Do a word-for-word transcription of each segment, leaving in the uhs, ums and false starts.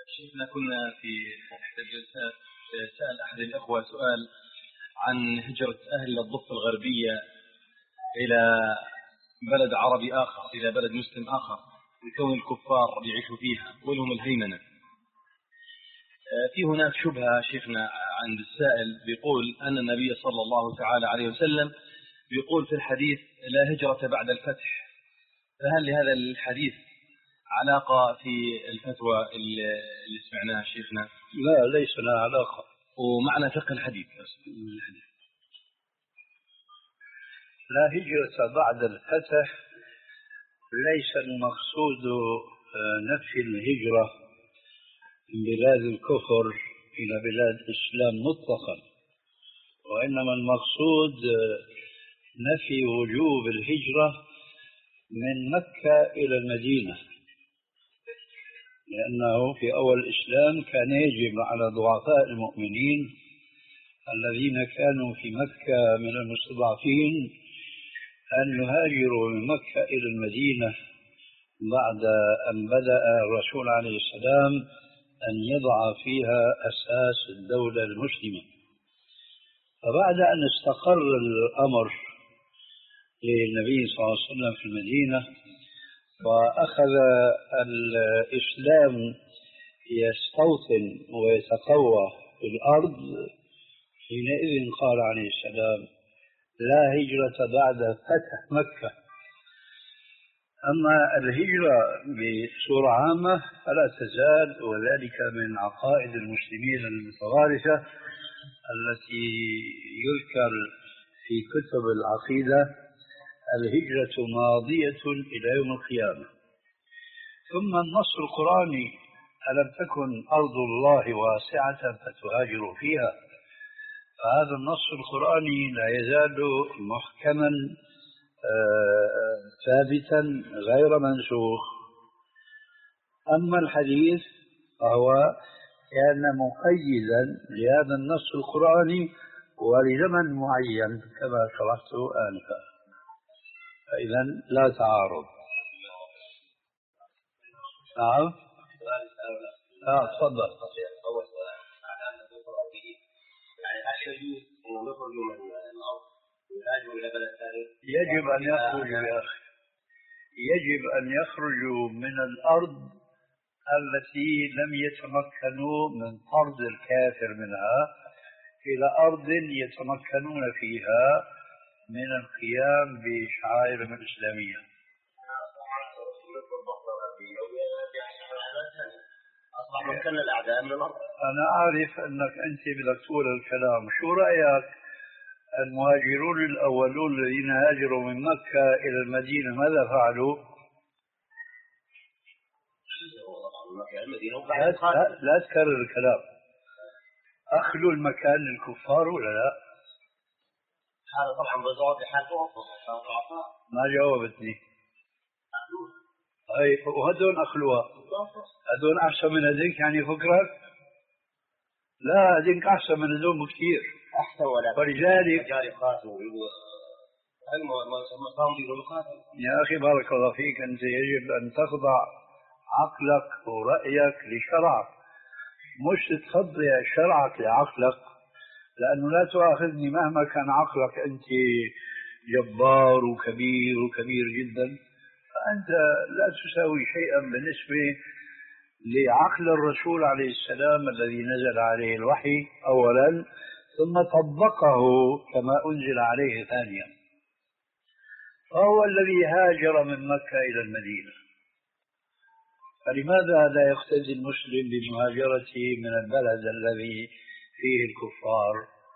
شيخنا كنا في إحدى الجلسات سأل أحد الأخوة سؤال عن هجرة أهل الضفة الغربية إلى بلد عربي آخر، إلى بلد مسلم آخر، لكون الكفار يعيشوا فيها ولهم الهيمنة. في هناك شبهة شيخنا عند السائل، بيقول أن النبي صلى الله تعالى عليه وسلم بيقول في الحديث لا هجرة بعد الفتح، فهل لهذا الحديث علاقة في الفتوى اللي سمعناها شيخنا؟ لا، ليس لها علاقة. ومعنى فقه الحديث لا هجرة بعد الفتح ليس المقصود نفي الهجرة من بلاد الكفر إلى بلاد الإسلام مطلقا، وإنما المقصود نفي وجوب الهجرة من مكة إلى المدينة، لأنه في أول الإسلام كان يجب على ضعفاء المؤمنين الذين كانوا في مكة من المستضعفين أن يهاجروا من مكة إلى المدينة بعد أن بدأ الرسول عليه السلام أن يضع فيها أساس الدولة المسلمة. فبعد أن استقر الأمر للنبي صلى الله عليه وسلم في المدينة وأخذ الإسلام يستوطن ويتقوى في الأرض، حينئذ قال عليه السلام لا هجرة بعد فتح مكة. أما الهجرة بصورة عامة فلا تزال، وذلك من عقائد المسلمين المتوارثة التي يذكر في كتب العقيدة الهجرة ماضية إلى يوم القيامة. ثم النص القرآني ألم تكن أرض الله واسعة فتهاجروا فيها، فهذا النص القرآني لا يزال محكما ثابتا غير منسوخ. أما الحديث فهو كان مقيدا لهذا النص القرآني ولزمن معين كما شرحت آنفا، فإذا لا تعارض. نعم. اه تفضل. يجب أن يخرجوا يا أخي، يجب أن يخرجوا من الأرض التي لم يتمكنوا من طرد الكافر منها إلى أرض يتمكنون فيها من القيام بشعائرهم الإسلامية. أنا أعرف أنك أنت بدك تقول الكلام. شو رأيك المهاجرون الأولون الذين هاجروا من مكة إلى المدينة ماذا فعلوا؟ لا, لا تكرر الكلام. أخلوا المكان للكفار ولا لا؟ هذا طبعا بزود لحال ما جاوبتني. أي وهدون أخلوها، هدون أحسن من هذيك يعني فكرك؟ لا هذيك أحسن من هدون بكثير. أحسن ولا ولذلك يا أخي بارك الله فيك، أنت يجب أن تخضع عقلك ورأيك لشرعك، مش تخضع شرعك لعقلك، لأنه لا تؤاخذني مهما كان عقلك أنت جبار وكبير وكبير جدا، فأنت لا تساوي شيئا بالنسبة لعقل الرسول عليه السلام الذي نزل عليه الوحي أولا ثم طبقه كما أنزل عليه ثانيا، فهو الذي هاجر من مكة إلى المدينة. فلماذا لا يقتدي المسلم بمهاجرته من البلد الذي فيه الكفار؟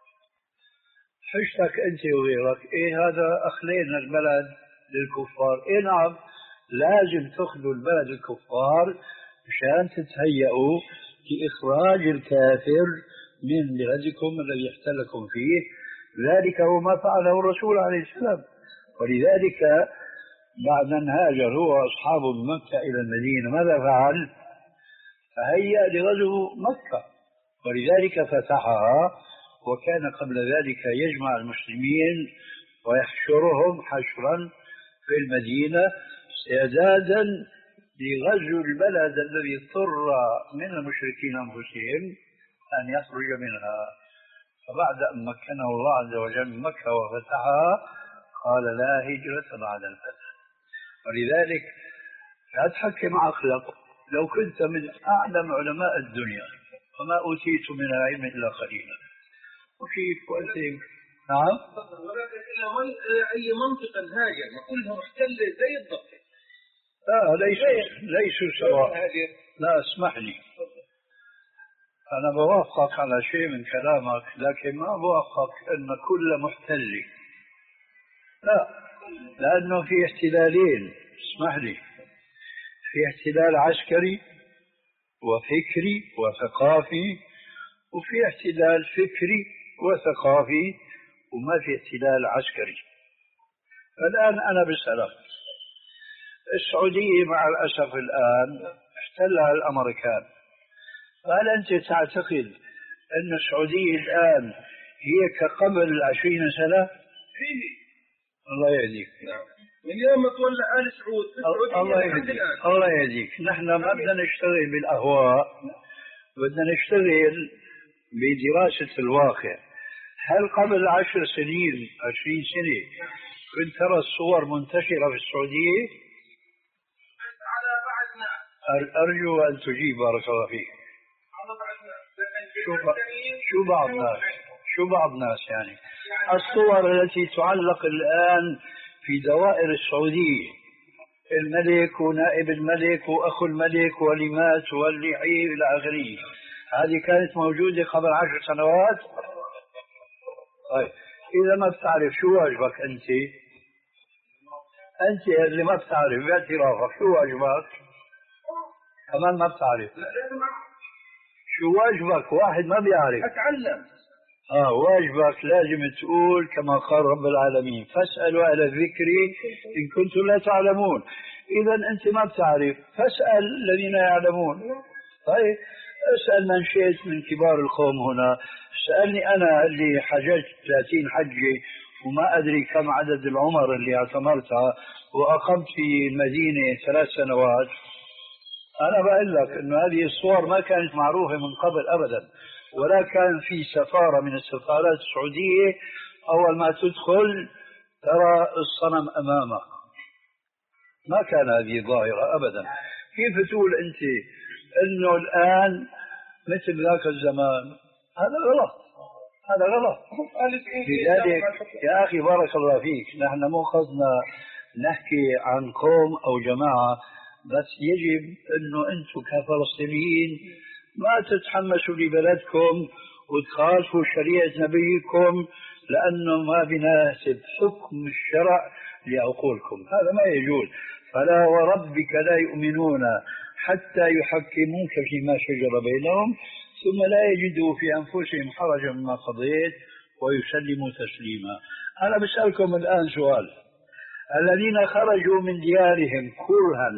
حشتك أنت وغيرك إيه هذا أخلينا البلد للكفار. إيه نعم لازم تأخذوا البلد الكفار مشان تتهيئوا لإخراج الكافر من بلدكم الذي احتلكم فيه. ذلك هو ما فعله الرسول عليه السلام، ولذلك بعد أن هاجر هو وأصحابه من مكة إلى المدينة ماذا فعل؟ فهيأ لغزو مكة، ولذلك فتحها، وكان قبل ذلك يجمع المسلمين ويحشرهم حشرا في المدينة استعدادا لغزو البلد الذي اضطر من المشركين أنفسهم أن يخرج منها. فبعد أن مكنه الله عز وجل من مكة وفتحها قال لا هجرة بعد الفتح. ولذلك لا تحكم عقلك. لو كنت من أعلم علماء الدنيا وما أوتيت من العلم إلا قليلا وكيف وأنت. نعم. أي منطقة هاجر ما كلها محتلة زي الضبط. لا ليسوا ليسوا سواء. لا اسمح لي، أنا بوافقك على شيء من كلامك، لكن ما بوافقك أن كل محتل. لا، لأنه في احتلالين، اسمح لي، في احتلال عسكري وفكري وثقافي، وفي احتلال فكري وثقافي، وما في احتلال عسكري. الآن أنا بسألك، السعودية مع الأسف الآن احتلها الأمريكان، فهل أنت تعتقد أن السعودية الآن هي كقبل عشرين سنة؟ الله يهديك. من يوم ما تولى آل سعود الله يهديك الله يهديك. نحن ما بدنا نشتغل بالأهواء، بدنا نشتغل بدراسة الواقع. هل قبل عشر سنين عشرين سنة كنت ترى الصور منتشرة في السعودية؟ على بعض ناس. أرجو أن تجيب بارك الله فيك. شو شو بعض ناس شو بعض ناس يعني الصور التي تعلق الآن في دوائر السعودية، الملك ونائب الملك وأخو الملك ولمات واللعي إلى آخره، هذه كانت موجودة قبل عشر سنوات. طيب إذا ما بتعرف شو واجبك أنت؟ أنت اللي ما بتعرف باعترافك شو واجبك؟ كمان ما بتعرف شو واجبك؟ واحد ما بيعرف. أتعلم. آه واجبك لازم تقول كما قال رب العالمين فاسألوا أهل الذكر إن كنتم لا تعلمون. إذا أنت ما بتعرف فاسأل الذين يعلمون. طيب اسأل من شئت من كبار القوم هنا. سألني أنا اللي حججت ثلاثين حجة وما أدري كم عدد العمر اللي اعتمرتها وأقمت في المدينة ثلاث سنوات. أنا بقول لك إنه هذه الصور ما كانت معروفة من قبل أبدا، ولا كان في سفارة من السفارات السعودية أول ما تدخل ترى الصنم أمامك. ما كان هذه ظاهرة أبدا. كيف تقول أنت إنه الآن مثل ذاك الزمان؟ هذا غلط، هذا غلط. لذلك يا أخي بارك الله فيك، نحن مو قصدنا نحكي عن قوم أو جماعة، بس يجب أنه أنتم كفلسطينيين ما تتحمسوا لبلدكم وتخالفوا شريعة نبيكم لأنه ما بيناسب حكم الشرع لعقولكم. هذا ما يجوز. فلا وربك لا يؤمنون حتى يحكموك فيما شجر بينهم ثم لا يجدوا في أنفسهم حرجا مما قضيت ويسلموا تسليما. أنا بسألكم الآن سؤال: الذين خرجوا من ديارهم كرها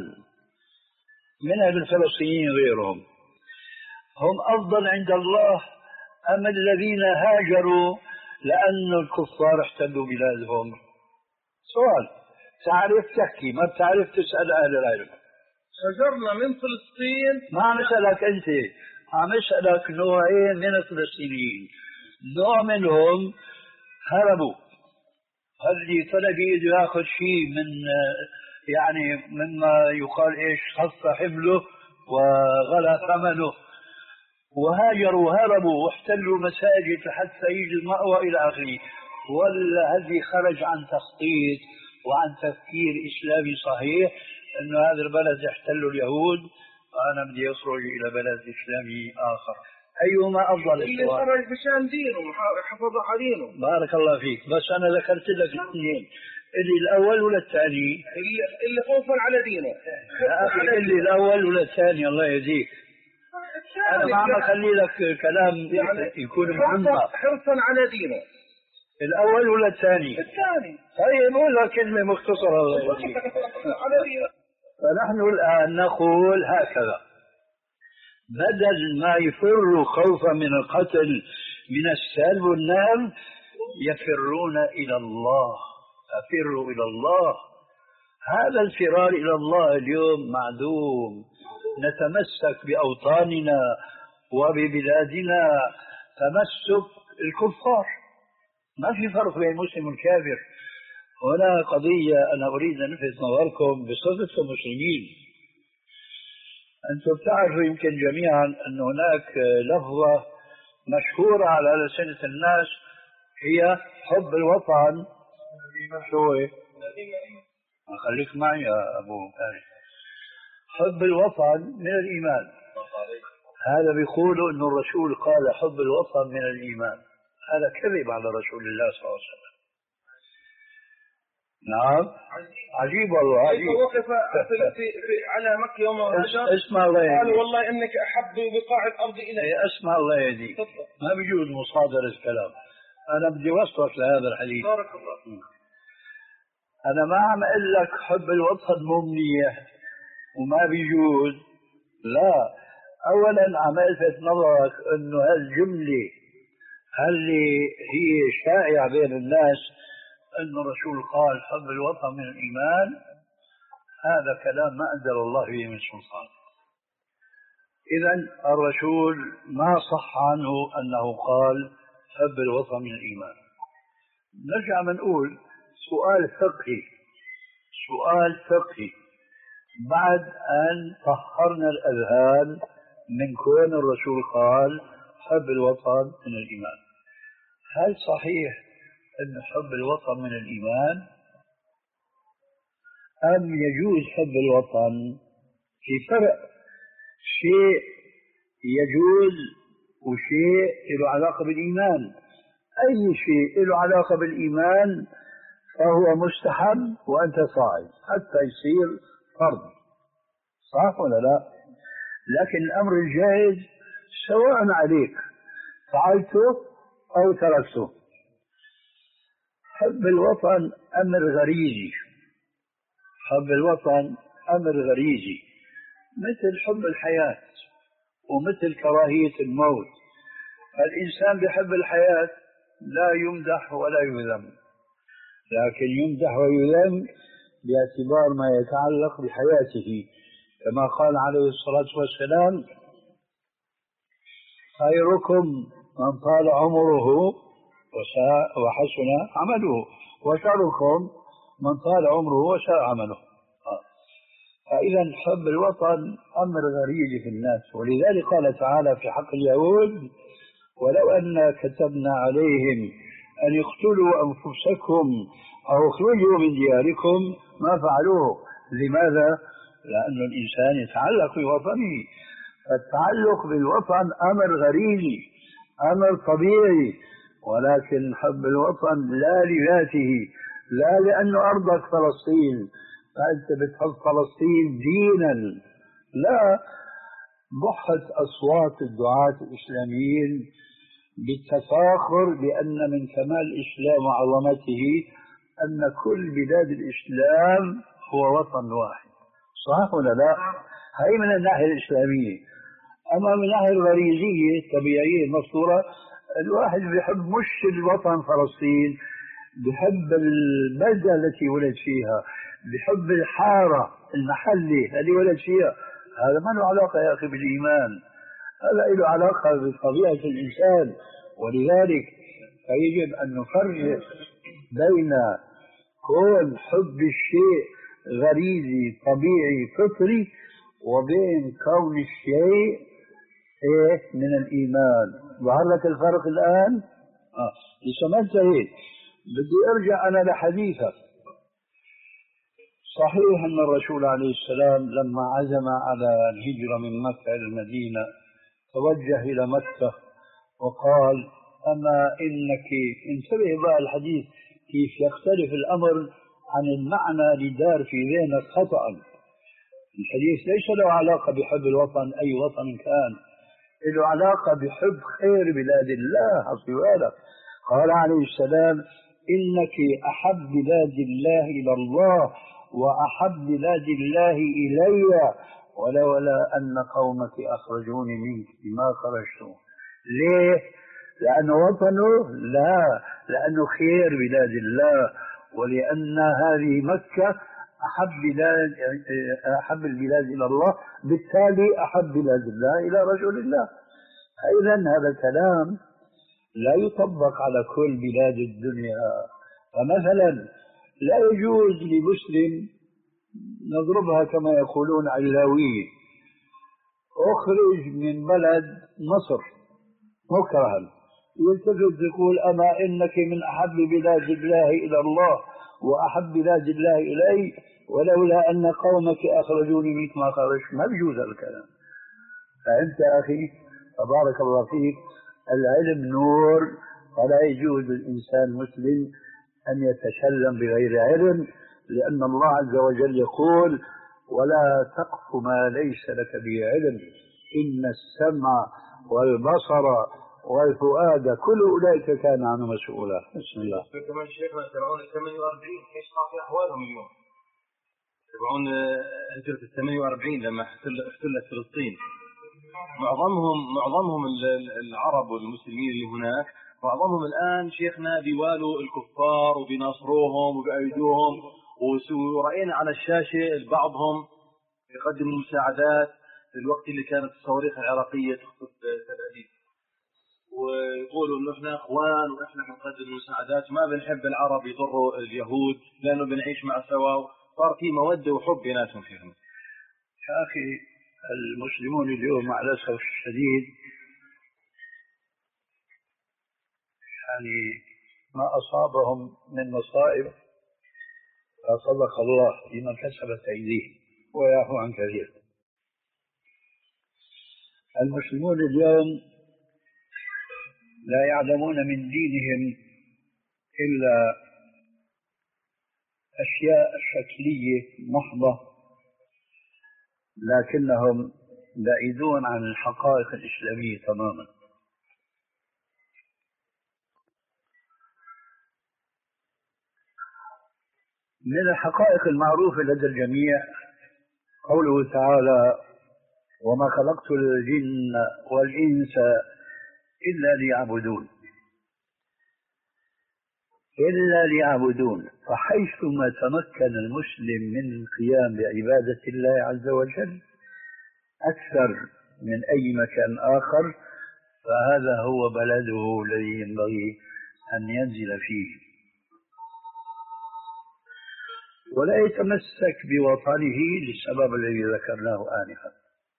من الفلسطينيين غيرهم هم أفضل عند الله أم الذين هاجروا لأن الكفار احتلوا بلادهم؟ سؤال. تعرف تحكي، ما بتعرف تسأل أهل العلم. هاجرنا من فلسطين. ما عم أسألك أنت، عم أسألك نوعين من الفلسطينيين. نوع منهم هربوا، اللي طلب يده ياخذ شيء من يعني مما يقال ايش خف حمله وغلى ثمنه، وهاجروا هربوا واحتلوا مساجد حتى يجي المأوى الى اخره. ولا هذه خرج عن تخطيط وعن تفكير اسلامي صحيح انه هذا البلد يحتله اليهود وانا بدي اخرج الى بلد اسلامي اخر. أيهما أفضل؟ اللي خرج بشان دينه وحفظ على دينه. بارك الله فيك. بس أنا ذكرت لك الاثنين، اللي الأول ولا الثاني؟ اللي, اللي خوفا على دينه. يا أخي اللي الأول ولا الثاني؟ الله يهديك. أنا ما عم أخلي لك كلام يعني يكون معمق. حرصا على دينه. الأول ولا الثاني؟ الثاني. طيب قولها كلمة مختصرة. على دينه. فنحن الآن نقول هكذا: بدل ما يفروا خوفا من القتل من السلب والنهب يفرون إلى الله. أفروا إلى الله. هذا الفرار إلى الله اليوم معدوم. نتمسك بأوطاننا وببلادنا تمسك الكفار، ما في فرق بين المسلم والكافر. هنا قضية أنا أريد أن ألفت نظركم بصفتكم مسلمين. أنتم تعرفوا يمكن جميعا أن هناك لفظة مشهورة على ألسنة الناس هي حب الوطن. شو هو؟ خليك معي يا أبو آل. حب الوطن من الإيمان. هذا بيقولوا أن الرسول قال حب الوطن من الإيمان. هذا كذب على رسول الله صلى الله عليه وسلم. نعم عجيب والله عجيب. وقف في, في على مكة يوم الهجر اسمع الله يهديك، قال والله انك احب بقاع الارض الي. اسمع الله يهديك، ما بيجوز مصادرة الكلام. انا بدي وصلك لهذا الحديث. بارك الله. انا ما عم اقول لك حب الوطن مو منيح وما بيجوز، لا. اولا عم الفت نظرك انه هالجمله اللي هي شائعه بين الناس أن الرسول قال حب الوطن من الإيمان، هذا كلام ما أنزل الله به من سلطان. إذن الرسول ما صح عنه أنه قال حب الوطن من الإيمان. نرجع منقول سؤال فقهي، سؤال فقهي بعد أن طهرنا الأذهان من كون الرسول قال حب الوطن من الإيمان. هل صحيح أن حب الوطن من الإيمان أم يجوز حب الوطن؟ في فرق، شيء يجوز وشيء له علاقة بالإيمان. أي شيء له علاقة بالإيمان فهو مستحب وأنت صاعد حتى يصير فرض، صح ولا لا؟ لكن الأمر الجائز سواء عليك فعلته أو تركته. حب الوطن أمر غريزي، حب الوطن أمر غريزي مثل حب الحياة ومثل كراهية الموت. الإنسان بحب الحياة لا يمدح ولا يذم، لكن يمدح ويذم باعتبار ما يتعلق بحياته، كما قال عليه الصلاة والسلام خيركم من طال عمره وحسن عمله وشركم من طال عمره وساء عمله. فإذا حب الوطن أمر غريزي في الناس، ولذلك قال تعالى في حق اليهود ولو أن كتبنا عليهم أن يقتلوا أنفسكم أو اخرجوا من دياركم ما فعلوه. لماذا؟ لأن الإنسان يتعلق بوطنه، فالتعلق بالوطن أمر غريزي أمر طبيعي، ولكن حب الوطن لا لذاته، لا لأن أرضك فلسطين فأنت بتحب فلسطين دينا، لا. ضحت أصوات الدعاة الإسلاميين بالتفاخر بأن من كمال الإسلام وعظمته أن كل بلاد الإسلام هو وطن واحد، صح ولا لا؟ هاي من الناحية الإسلامية. أما من الناحية الغريزية الطبيعية المفطورة، الواحد بيحب مش الوطن فلسطين، بيحب البلدة التي ولد فيها، بيحب الحارة المحلة اللي ولد فيها. هذا ما له علاقة يا أخي بالإيمان، هذا له علاقة بطبيعة الإنسان. ولذلك فيجب أن نفرق بين كون حب الشيء غريزي طبيعي فطري وبين كون الشيء إيه من الإيمان. ظهر لك الفرق الآن؟ آه. لسه ما انتهيت، بدي أرجع أنا لحديثك. صحيح أن الرسول عليه السلام لما عزم على الهجرة من مكة إلى المدينة توجه إلى مكة وقال أما إنك، انتبه بقى الحديث كيف يختلف الأمر عن المعنى لدار في ذهنك خطأ. الحديث ليس له علاقة بحب الوطن أي وطن كان، له علاقة بحب خير بلاد الله. أصيبالك قال عليه السلام إنك أحب بلاد الله إلى الله وأحب بلاد الله إلي ولولا أن قومك أخرجوني منك ما خرجتم. ليه؟ لأنه وطنه؟ لا، لأنه خير بلاد الله، ولأن هذه مكة أحب بلاد أحب البلاد إلى الله، بالتالي أحب بلاد الله إلى رجل الله. إذا هذا الكلام لا يطبق على كل بلاد الدنيا. فمثلا لا يجوز لمسلم نضربها كما يقولون علاوية، أخرج من بلد مصر مكرها، يلتفت يقول أما إنك من أحب بلاد الله إلى الله وأحب بلاد الله إلي، ولولا أن قومك أخرجوني منك ما خرجت. ما بيجوز هذا الكلام. فأنت أخي تبارك الله فيك، العلم نور، فلا يجوز للإنسان المسلم أن يتكلم بغير علم، لأن الله عز وجل يقول ولا تقف ما ليس لك به علم إن السمع والبصر والفؤاد كل أولئك كان عنه مسؤولا. بسم الله. كمان شيخنا تبعون الثمانية وأربعين ايش صار في أحوالهم اليوم؟ تبعون هجرة الثمانية وأربعين لما احتلت فلسطين، معظمهم معظمهم العرب والمسلمين اللي هناك، معظمهم الآن شيخنا بيوالوا الكفار وبيناصروهم وبأيدوهم، ورأينا على الشاشة بعضهم يقدم المساعدات في الوقت اللي كانت الصواريخ العراقية تخطف تل أبيب، ويقولوا إنه إحنا إخوان وإحنا بنقدم المساعدات وما بنحب العرب يضروا اليهود لأنه بنعيش مع سوا. صار في مودة وحب بيناتهم فيهم. يا أخي المسلمون اليوم مع الأسف الشديد يعني ما أصابهم من مصائب فصدق الله بما كسبت أيديهم ويعفو عن كثير. المسلمون اليوم لا يعلمون من دينهم إلا أشياء شكلية محضة، لكنهم بعيدون عن الحقائق الإسلامية تماما. من الحقائق المعروفة لدى الجميع قوله تعالى وما خلقت الجن والإنس إلا ليعبدون، إلا ليعبدون. فحيثما تمكن المسلم من القيام بعبادة الله عز وجل أكثر من أي مكان آخر فهذا هو بلده الذي ينبغي أن ينزل فيه، ولا يتمسك بوطنه للسبب الذي ذكرناه آنفا.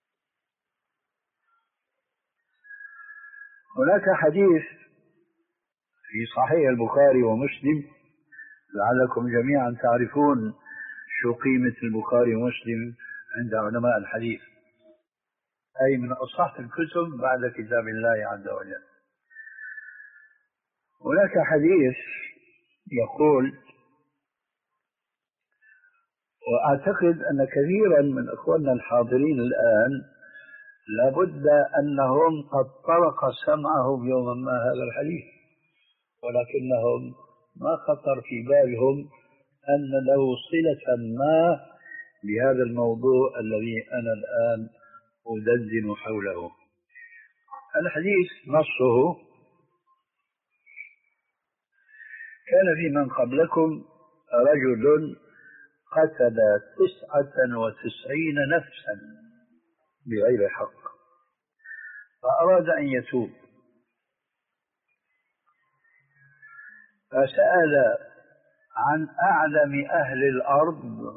هناك حديث في صحيح البخاري ومسلم، لعلكم جميعا تعرفون شو قيمة البخاري ومسلم عند علماء الحديث، أي من أصح الكتب بعد كتاب الله عز وجل. هناك حديث يقول، وأعتقد أن كثيرا من أخواننا الحاضرين الآن لابد أنهم قد طرق سمعهم يوما ما هذا الحديث، ولكنهم ما خطر في بالهم أن له صلة ما بهذا الموضوع الذي أنا الآن أدندن حوله. الحديث نصه كان في من قبلكم رجل قتل تسعة وتسعين نفسا بغير حق فأراد أن يتوب، فسأل عن أعلم أهل الأرض،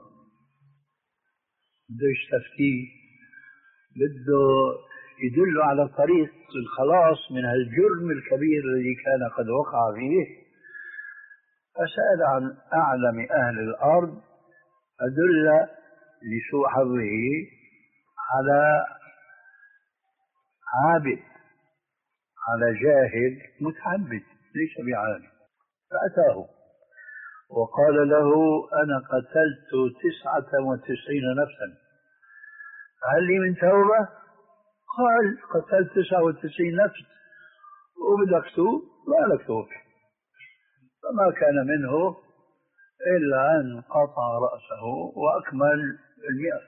بده يستفتيه، بده يدل على طريق الخلاص من هالجرم الكبير الذي كان قد وقع فيه. فسأل عن أعلم أهل الأرض فدل لسوء حظه على عابد، على جاهل متعبد ليس بعالم، فأتاه وقال له أنا قتلت تسعة وتسعين نفسا هل لي من توبة؟ قال قتلت تسعة وتسعين نفس وبدك توب؟ ما لك توب. فما كان منه إلا أن قطع رأسه وأكمل المئة.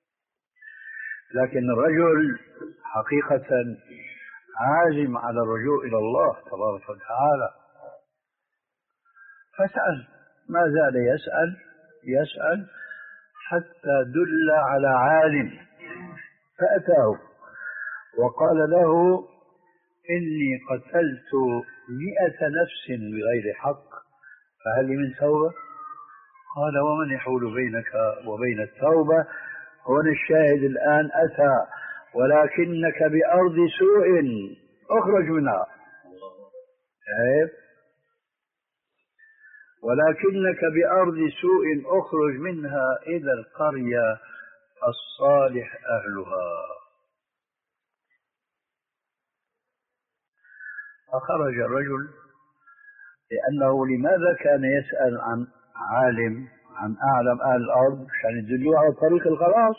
لكن الرجل حقيقة عازم على الرجوع إلى الله تبارك وتعالى، فسأل، ما زال يسأل يسأل حتى دل على عالم فأتاه وقال له إني قتلت مئة نفس بغير حق فهل لي من توبة؟ قال ومن يحول بينك وبين التوبة؟ هنا الشاهد الآن أتى ولكنك بأرض سوء اخرج منها. عيب. ولكنك بأرض سوء اخرج منها إلى القرية الصالح أهلها. فخرج الرجل لأنه لماذا كان يسأل عن عالم عن أعلم أهل الأرض عشان يدلوه على طريق الخلاص.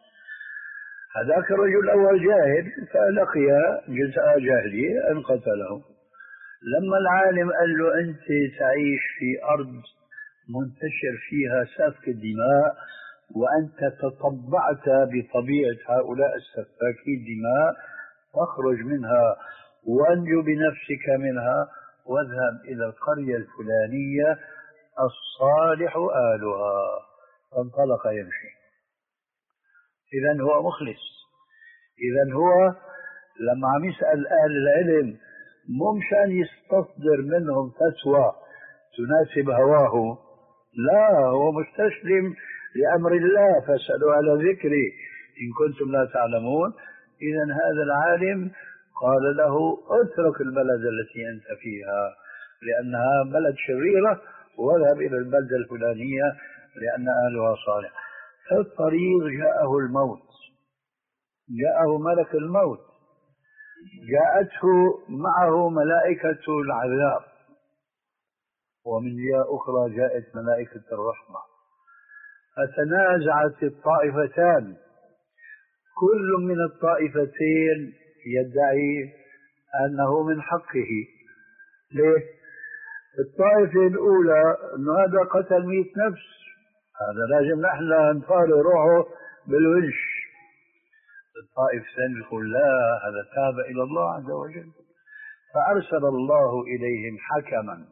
هذاك الرجل الأول جاهل فلقي جزاء جاهلية أن قتله. لما العالم قال له أنت تعيش في أرض منتشر فيها سفك الدماء وأنت تطبعت بطبيعة هؤلاء السفاكي الدماء فاخرج منها وأنجو بنفسك منها واذهب إلى القرية الفلانية الصالح آلها. فانطلق يمشي. إذن هو مخلص. إذن هو لما عم يسأل أهل العلم مو مشان يستصدر منهم فتوى تناسب هواه، لا، هو مستسلم لأمر الله فاسألوا على ذكري إن كنتم لا تعلمون. إذن هذا العالم قال له اترك البلد التي أنت فيها لأنها بلد شريرة واذهب إلى البلدة الفلانية لأن أهلها صالح. في الطريق جاءه الموت، جاءه ملك الموت، جاءته معه ملائكة العذاب، ومن جهة أخرى جاءت ملائكة الرحمة. فتنازعت الطائفتان، كل من الطائفتين يدعي أنه من حقه. ليه؟ الطائفة الأولى أنه هذا قتل مئة نفس، هذا لازم نحن نطالع روحه بالونش. الطائفة الثانية يقول لا، هذا تاب إلى الله عز وجل. فأرسل الله إليهم حكما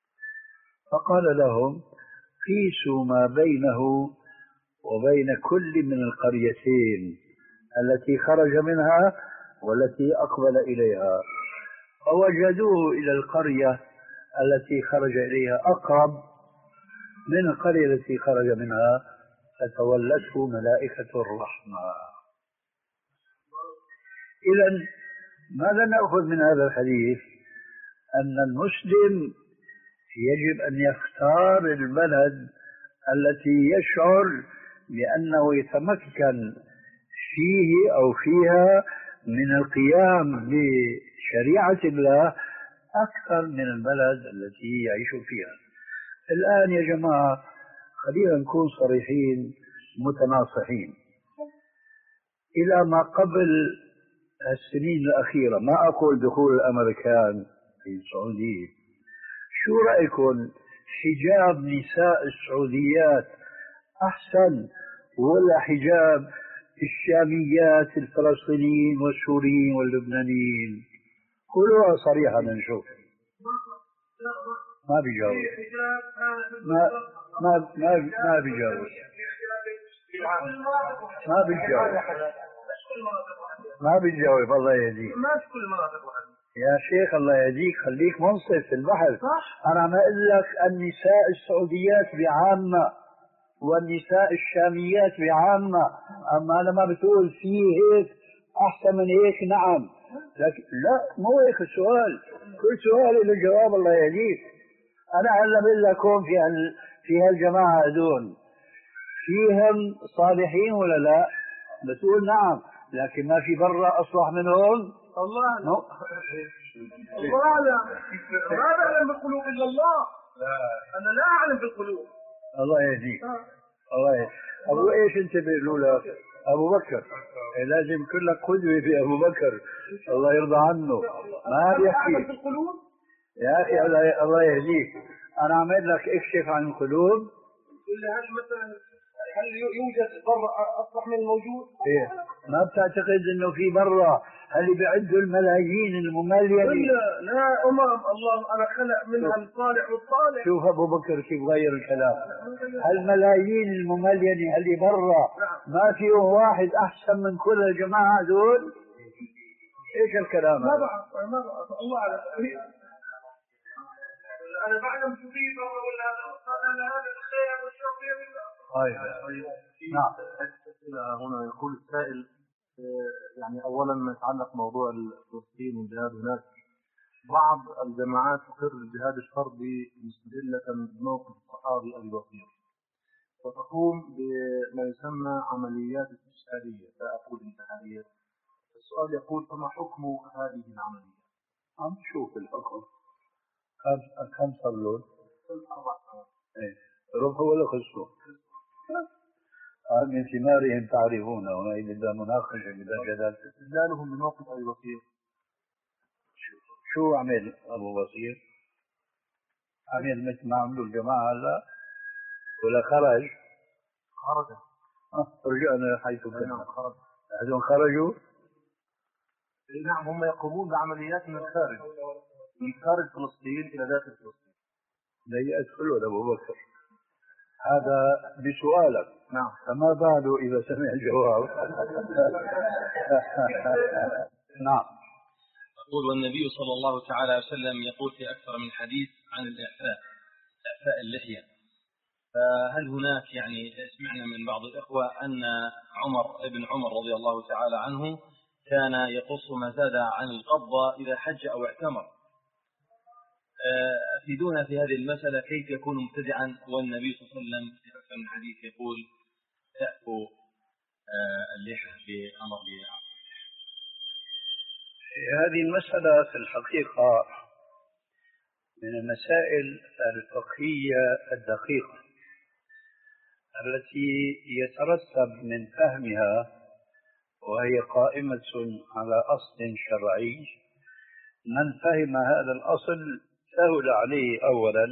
فقال لهم قيسوا ما بينه وبين كل من القريتين التي خرج منها والتي أقبل إليها. فوجدوه إلى القرية التي خرج إليها أقرب من القرية التي خرج منها فتولته ملائكة الرحمة. إذن ماذا نأخذ من هذا الحديث؟ أن المسلم يجب أن يختار البلد التي يشعر بأنه يتمكن فيه أو فيها من القيام بشريعة الله أكثر من البلد التي يعيش فيها. الآن يا جماعة خلينا نكون صريحين متناصحين. إلى ما قبل السنين الأخيرة، ما أقول دخول الأمريكان في السعودية، شو رأيكم حجاب نساء السعوديات أحسن ولا حجاب الشاميات الفلسطينيين والسوريين واللبنانيين؟ قولوها صريحة نشوف. ما بيجاوب. ما ما ما ما بيجاوب. ما بيجاوب. ما بيجاوب. الله يهديك. ما في كل المناطق يا شيخ الله يهديك، خليك منصف في البحث. أنا عم أقول لك النساء السعوديات بعامة والنساء الشاميات بعامة، أما أنا ما بتقول في هيك أحسن من هيك. نعم، لكن لا، مو هيك السؤال. كل سؤال له جواب. الله يهديك. أنا هلا بقول لكم في هال في هالجماعة هذول فيهم صالحين ولا لا؟ بتقول نعم، لكن ما في برا أصلح منهم. الله نو. الله أعلم. ما أعلم بالقلوب إلا الله. أنا لا أعلم بالقلوب. الله يهديك. الله يهديك. أبو إيش أنت بيقولوا لك؟ أبو بكر. إيه لازم كلك قدوة في أبو بكر، الله يرضى عنه. ما بيحكي يا أخي. الله يهديك. أنا عمل لك اكشف عن القلوب. هل مثلا هل يوجد برا أصلح من الموجود؟ إيه، ما بتعتقد إنه في برا هل بيعدوا الملايين المملينة؟ لا لا أمم الله أنا خلق منها الصالح والطالح. شوف أبو بكر كيف غير الكلام. هالملايين المملينة اللي برا ما فيه واحد أحسن من كل الجماعة دول؟ إيش الكلام؟ ما بعرف ما بعرف الله أعلم. أنا بعلم تبيب ولا أنا هذا الخير والشر طيب نعم. هنا يقول السائل يعني أولا ما يتعلق موضوع فلسطين والجهاد هناك، بعض الجماعات تقر الجهاد الفردي مستدلة بموقف الصحابي أبي بكر وتقوم بما يسمى عمليات استشهادية لا أقول انتحارية. السؤال يقول فما حكم هذه العملية؟ عم شوف الحكم كم كم صلوا؟ أربع سنوات. إيه ربح ولا خسروا؟ من ثمارهم تعرفونه، وإذا بدأ مناقشة بدأ جدال. استدلالهم بموقف أبي بكر شو عمل أبو بصير؟ عمل مثل ما عملوا الجماعة هلا ولا خرج؟ خرج. آه رجعنا حيث كنا. خرج. هذول خرجوا؟ نعم هم يقومون بعمليات من الخارج من خارج فلسطين إلى داخل فلسطين. لا يدخلوا أبو بكر. هذا بسؤالك. نعم. فما باله إذا سمع الجواب. نعم. يقول والنبي صلى الله تعالى وسلم يقول في أكثر من حديث عن الإعفاء إعفاء اللحية، فهل هناك يعني سمعنا من بعض الإخوة أن عمر ابن عمر رضي الله تعالى عنه كان يقص ما زاد عن القبضة إذا حج أو اعتمر، أفيدونا في هذه المسألة كيف يكون مبتدعا والنبي صلى الله عليه وسلم في أكثر من حديث يقول تأفوا اللحى بأمر بعفو. هذه المسألة في الحقيقة من المسائل الفقهية الدقيقة التي يترتب من فهمها وهي قائمة على أصل شرعي. من فهم هذا الأصل سهل عليه أولا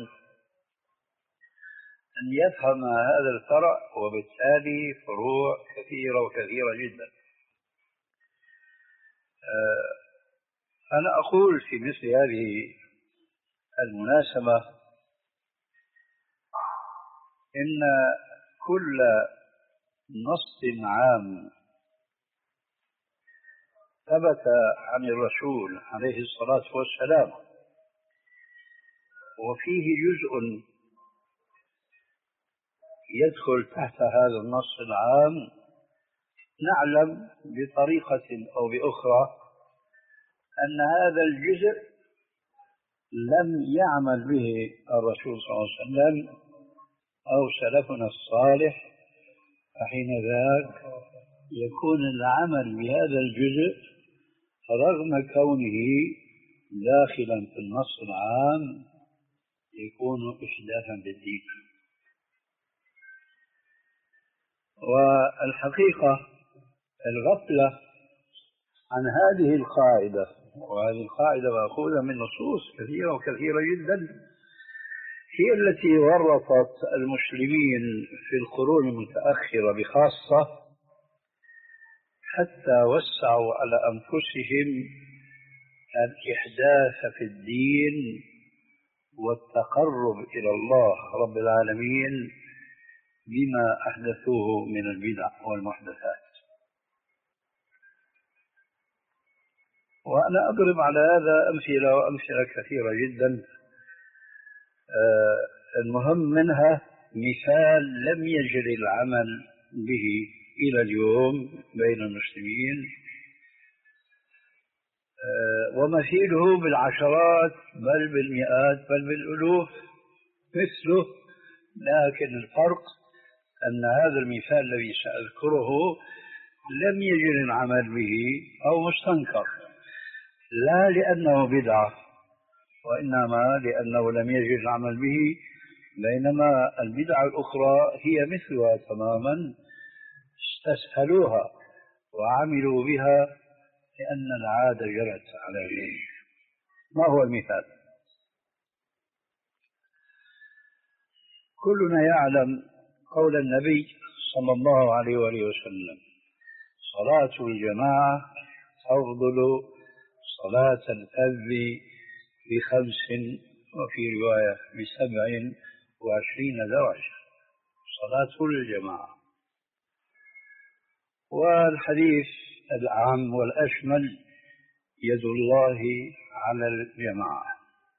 أن يفهم هذا الفرع وبالتالي فروع كثيرة وكثيرة جدا. أنا أقول في مثل هذه المناسبة إن كل نص عام ثبت عن الرسول عليه الصلاة والسلام وفيه جزء يدخل تحت هذا النص العام، نعلم بطريقة أو بأخرى أن هذا الجزء لم يعمل به الرسول صلى الله عليه وسلم أو سلفنا الصالح، فحين ذاك يكون العمل بهذا الجزء رغم كونه داخلا في النص العام يكون إحداثا بالدين. والحقيقة الغفلة عن هذه القاعدة، وهذه القاعدة مأخوذة من نصوص كثيرة وكثيرة جدا، هي التي ورطت المسلمين في القرون المتأخرة بخاصة حتى وسعوا على أنفسهم الإحداث في الدين والتقرب إلى الله رب العالمين بما أحدثوه من البدع والمحدثات. وأنا أضرب على هذا أمثلة وأمثلة كثيرة جدا. آه المهم منها مثال لم يجري العمل به إلى اليوم بين المسلمين، آه ومثيله بالعشرات بل بالمئات بل بالألوف مثله، لكن الفرق أن هذا المثال الذي سأذكره لم يجري العمل به أو مستنكر، لا لأنه بدعة وإنما لأنه لم يجري العمل به، بينما البدعة الأخرى هي مثلها تماما استسهلوها وعملوا بها لأن العادة جرت عليهم. ما هو المثال؟ كلنا يعلم قول النبي صلى الله عليه وآله وسلم: صلاة الجماعة تفضل صلاة الفذ بخمس وفي رواية بسبع وعشرين درجة صلاة الجماعة. والحديث العام والأشمل يد الله على الجماعة.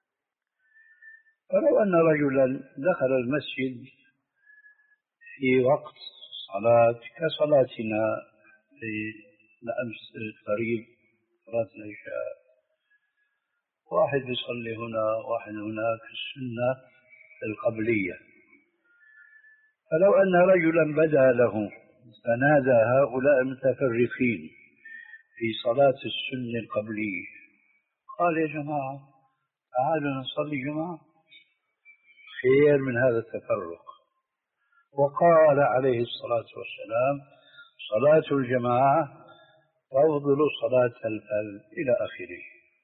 فلو أن رجلا دخل المسجد في وقت صلاة كصلاتنا الأمس القريب صلاة العشاء، واحد يصلي هنا واحد هناك السنة القبلية، فلو أن رجلا بدا له فنادى هؤلاء المتفرقين في صلاة السنة القبلية قال يا جماعة تعالوا نصلي جماعة خير من هذا التفرق. وقال عليه الصلاة والسلام صلاة الجماعة تفضل صلاة الفذ إلى آخره.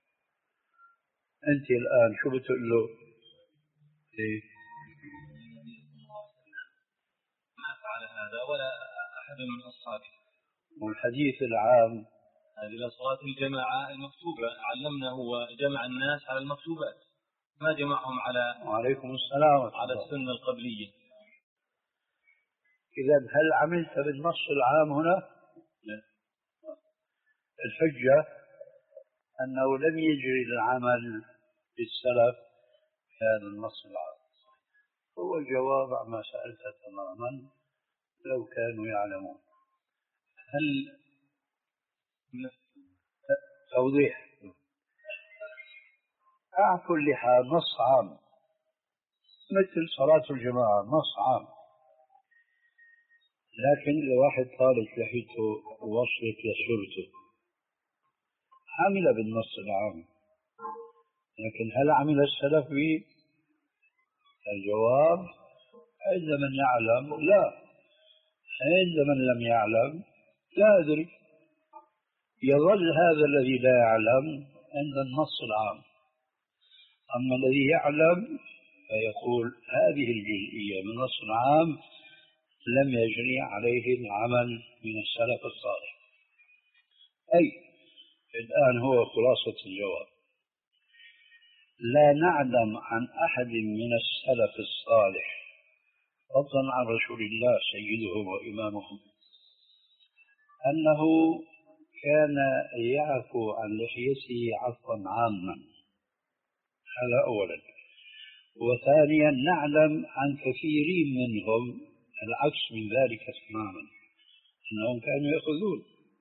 أنت الآن شو بتقول له؟ إيه؟ ما فعل هذا ولا أحد من أصحابه. والحديث العام هذه صلاة الجماعة المكتوبة علمنا هو جمع الناس على المكتوبات ما جمعهم على وعليكم السلام على السنة القبلية. إذا هل عملت بالنص العام هنا؟ لا. الحجة أنه لم يجري العمل بالسلف في هذا النص العام. هو الجواب عما سألت تماما لو كانوا يعلمون. هل توضيح على كل حال نص عام مثل صلاة الجماعة نص عام، لكن إذا واحد طالت لحيته ووصلت لسرته عمل بالنص العام، لكن هل عمل السلف به؟ الجواب عند من يعلم لا، عند من لم يعلم لا أدري. يظل هذا الذي لا يعلم عند النص العام، أما الذي يعلم فيقول هذه الجزئية من النص العام لم يجري عليه العمل من السلف الصالح. أي الآن هو خلاصة الجواب، لا نعلم عن أحد من السلف الصالح فضلا عن رسول الله سيدهم وإمامهم أنه كان يعفو عن لحيته عفوا عاما. هذا أولا. وثانيا نعلم عن كثيرين منهم العكس من ذلك تماما، أنهم كانوا يأخذون،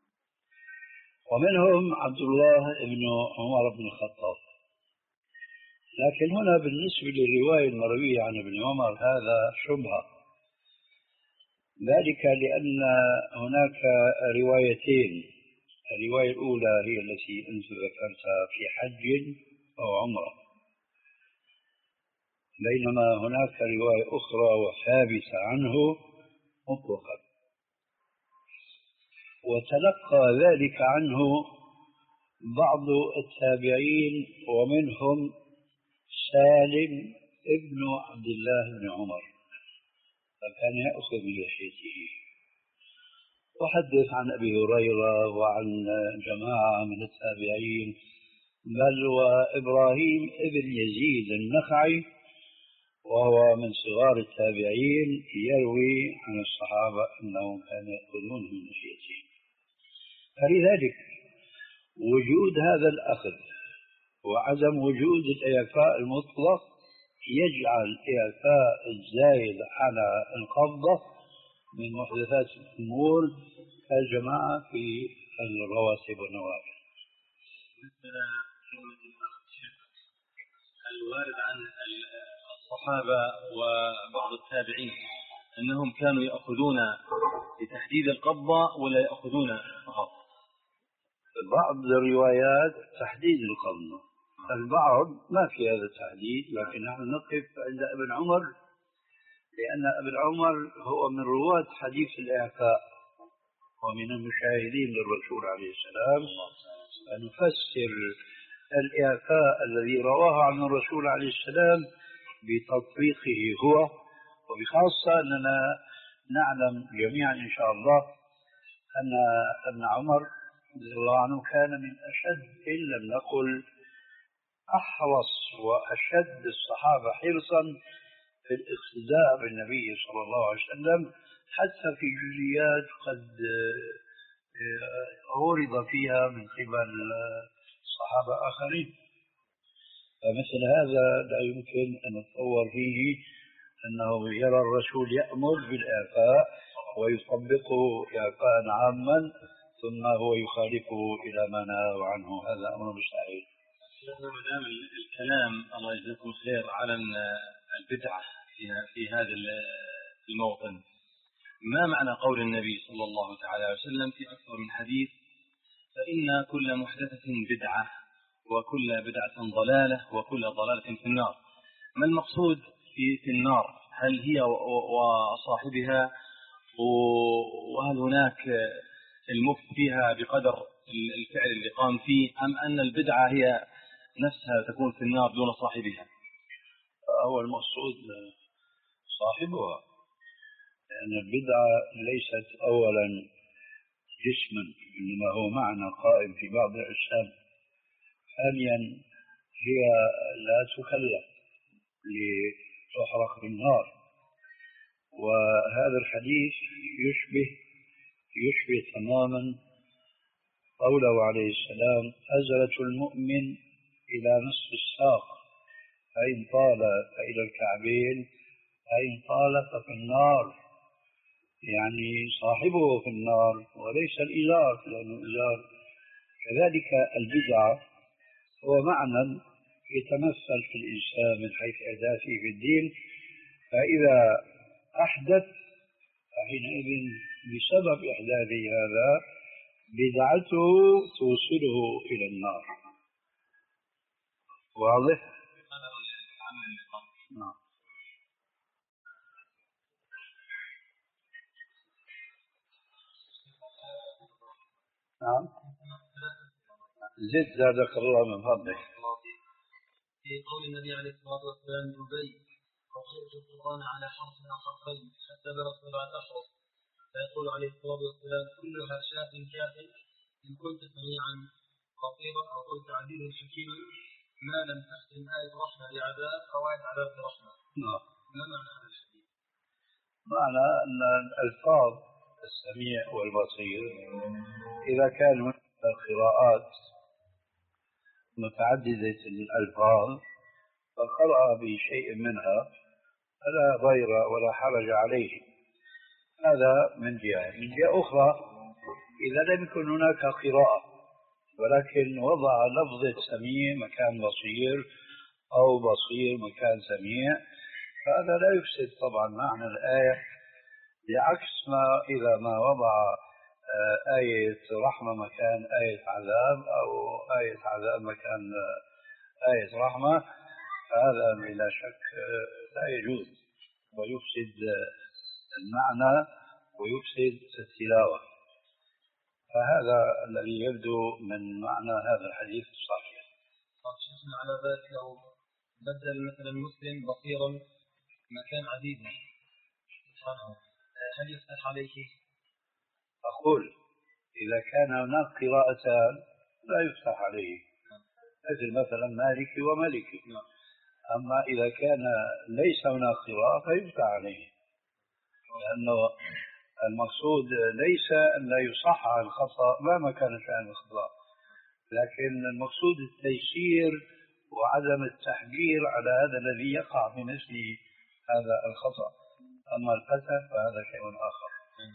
ومنهم عبد الله بن عمر بن الخطاب. لكن هنا بالنسبة للرواية المروية عن ابن عمر هذا شبهة، ذلك لأن هناك روايتين. الرواية الأولى هي التي أنت ذكرتها في حج أو عمرة، بينما هناك رواية أخرى وثابتة عنه مطلقا، وتلقى ذلك عنه بعض التابعين ومنهم سالم ابن عبد الله بن عمر، فكان يأخذ بلحيته. وحدث عن أبي هريرة وعن جماعة من التابعين، بل وإبراهيم ابن يزيد النخعي وهو من صغار التابعين يروي عن الصحابة أنهم كانوا يأخذون من لحيتهم. فلذلك وجود هذا الأخذ وعدم وجود الإعفاء المطلق يجعل إعفاء الزايد على القبضة من محدثات الأمور كالجماعة في الرواتب والنوافل. الوارد عن الصحابة وبعض التابعين أنهم كانوا يأخذون لتحديد القبضة ولا يأخذون فقط؟ بعض الروايات تحديد القبضة، البعض ما في هذا التحديد، لكن نحن نقف عند ابن عمر لأن ابن عمر هو من رواة حديث الإعفاء ومن المشاهدين للرسول عليه السلام، فنفسر الإعفاء الذي رواه عن الرسول عليه السلام بتطبيقه هو، وبخاصة أننا نعلم جميعا إن شاء الله أن ابن عمر رضي الله عنه كان من أشد إن لم نقل أحرص وأشد الصحابة حرصا في الاقتداء بالنبي صلى الله عليه وسلم، حتى في جزئيات قد عرض فيها من قبل صحابة آخرين. فمثل هذا لا يمكن أن نتصور فيه أنه يرى الرسول يأمر بالإعفاء ويطبقه إعفاء عاما ثم هو يخالفه إلى ما نهى عنه، هذا أمر مستحيل. ما دام الكلام الله يجزاكم خير على البدعة في هذا الموطن، ما معنى قول النبي صلى الله تعالى عليه وسلم في أكثر من حديث: فإن كل محدثة بدعة وكل بدعة ضلالة وكل ضلالة في النار؟ ما المقصود في النار؟ هل هي وصاحبها، وهل هناك المكت فيها بقدر الفعل اللي قام فيه، أم أن البدعة هي نفسها تكون في النار دون صاحبها؟ هو المقصود صاحبها، لأن البدعة ليست أولا جسما، إنما هو معنى قائم في بعض الأجسام. ثانيا هي لا تكلف لتحرق بالنار. وهذا الحديث يشبه يشبه تماما قوله عليه السلام: أزرة المؤمن إلى نصف الساق، فإن طال فإلى الكعبين، فإن طال ففي النار. يعني صاحبه في النار وليس الإزار، لأنه الإزار. كذلك البدعة هو معنى يتمثل في الإنسان من حيث إحداثه في الدين، فإذا أحدث فحينئذ بسبب إحداثه هذا بدعته توصله إلى النار. واضح؟ نعم. نعم. زد زادك الله من فضلك. في قول النبي عليه الصلاة والسلام لأبي: وخرج السلطان على حرف حرفين حتى برسول على الأشرف، فيقول عليه الصلاة والسلام: كلها شاة كاف، إن كنت سميعا خطيرا أو كنت عزيزا حكيما، ما لم تختم آية رحمة لعذاب أو آية عذاب لرحمة. نعم. ما معنى هذا الحديث؟ معنى أن الألفاظ السميع والبصير إذا كانوا القراءات متعددة الألفاظ فقرأ بشيء منها فلا ضير ولا حرج عليه. هذا من جهة. من جهة أخرى، إذا لم يكن هناك قراءة ولكن وضع لفظة سميع مكان بصير أو بصير مكان سميع، فهذا لا يفسد طبعا معنى الآية، بعكس ما إذا ما وضع آية رحمة مكان آية عذاب أو آية عذاب مكان آية رحمة، هذا بلا شك لا يجوز ويفسد المعنى ويفسد التلاوة. فهذا الذي يبدو من معنى هذا الحديث الصحيح. شيخنا على ذلك لو بدل مثلا المسلم بصيرا مكان عزيزا هل يفتح عليه؟ أقول إذا كان هناك قراءتان لا يفتح عليه، مثل مثلا مالكي وملكي. أما إذا كان ليس هناك قراءة فيفتح عليه، لأنه المقصود ليس أن لا يصح عن الخطأ مهما كان شأن الخطأ، لكن المقصود التيسير وعدم التحجير على هذا الذي يقع بمثل هذا الخطأ. أما الفتح فهذا شيء آخر.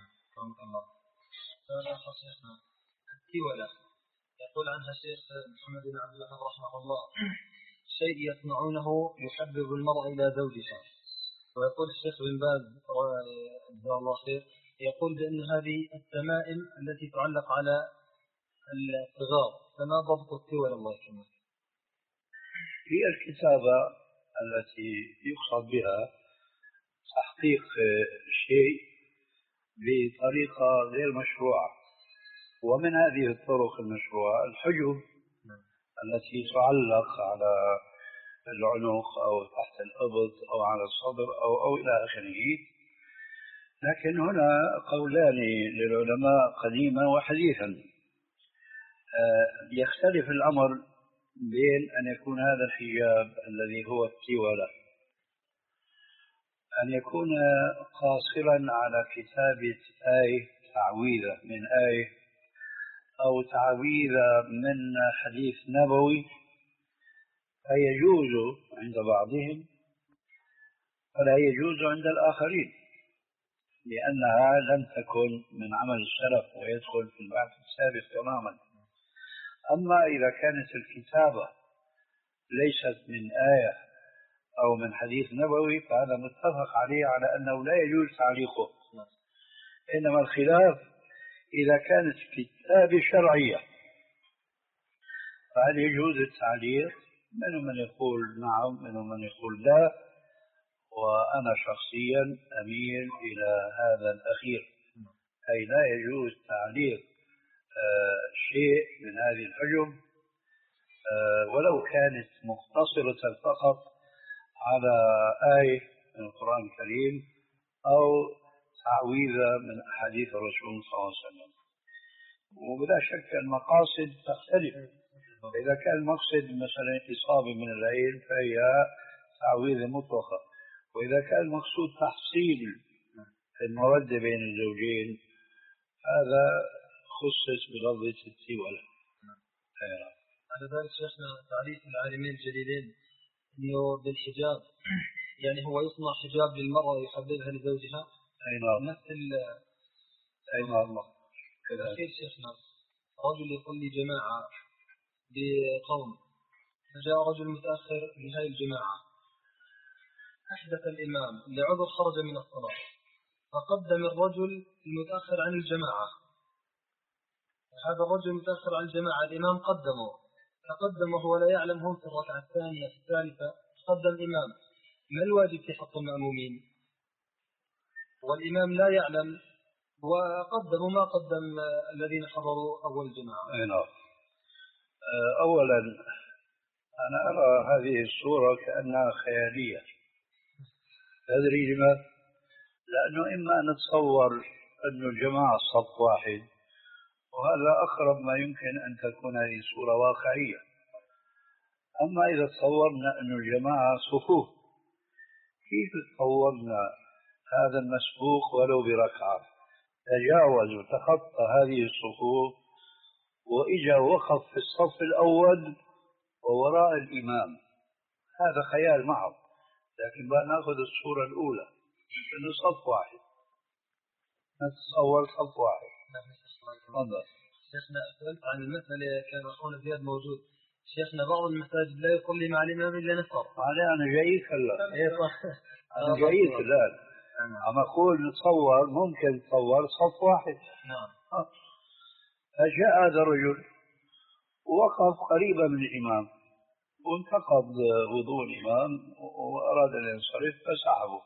فآخر شيخنا التولة يقول عنها الشيخ محمد بن عبد الله رحمه الله: شيء يصنعونه يحبب المرء إلى زوجها. ويقول الشيخ بن باز جزاه الله خير يقول بأن هذه التمائم التي تعلق على الصغار، فما ضبط التولة الله يكرمك؟ هي الكتابة التي يقصد بها تحقيق شيء بطريقة غير مشروعة، ومن هذه الطرق المشروعة الحجب التي تعلق على العنق أو تحت الإبط أو على الصدر أو أو إلى آخره. لكن هنا قولان للعلماء قديما وحديثا. يختلف الأمر بين أن يكون هذا الحجاب الذي هو التولة أن يكون قاصرا على كتابة آية تعويذة من آية أو تعويذة من حديث نبوي فيجوز عند بعضهم ولا يجوز عند الآخرين لأنها لم تكن من عمل السلف ويدخل في البحث السابق تماما. أما إذا كانت الكتابة ليست من آية أو من حديث نبوي فهذا متفق عليه على أنه لا يجوز تعليقه، إنما الخلاف إذا كانت كتابة شرعية فهل يجوز التعليق؟ منهم من يقول نعم منهم من يقول لا، وأنا شخصيا أميل إلى هذا الأخير، أي لا يجوز تعليق آه شيء من هذه الحجم آه ولو كانت مقتصرة فقط على آية من القرآن الكريم أو تعويذة من أحاديث الرسول صلى الله عليه وسلم. وبلا شك المقاصد تختلف، إذا كان المقصد مثلا إصابة من العين فهي تعويذة مطلقة، وإذا كان المقصود تحصيل المودة بين الزوجين هذا خصص بلفظة التولة. على ذلك شيخنا تعريف العالمين الجليلين انه بالحجاب يعني هو يصنع حجاب للمرأة يحببها لزوجها. اي نعم. مثل اي نعم. كذا شيخنا رجل يقول لي جماعة بقوم فجاء رجل متأخر لهذه الجماعة أحدث الإمام لعذر خرج من الصلاة فقدم الرجل المتأخر عن الجماعة، هذا الرجل المتأخر عن الجماعة الإمام قدمه فقدمه ولا يعلم هم في الركعة الثانية في الثالثة قدم إمام، ما الواجب في حق المأمومين؟ والإمام لا يعلم وقدموا ما قدم الذين حضروا أول الجماعة. نعم. أولا أنا أرى هذه الصورة كأنها خيالية، تدري لماذا؟ لأنه إما نتصور أن الجماعة صف واحد وهذا أقرب ما يمكن أن تكون هذه صورة واقعية، أما إذا تصورنا أن الجماعة صفوف كيف تصورنا هذا المسبوق ولو بركعة تجاوز وتخطى هذه الصفوف وإجا وقف في الصف الأول ووراء الإمام؟ هذا خيال معه، لكن بقى نأخذ الصورة الأولى أنه صف واحد، نتصور صف واحد. تفضل. شيخنا سألت عن المسألة كان أخونا زياد موجود، شيخنا بعض المساجد لا يصلي مع الإمام إلا نفر. عليه أنا جايك هلا. أنا جايك الآن. عم أقول نتصور ممكن نتصور صف واحد. نعم. فجاء هذا الرجل ووقف قريبا من الإمام وانتقض وضوء الإمام وأراد أن ينصرف فسحبه.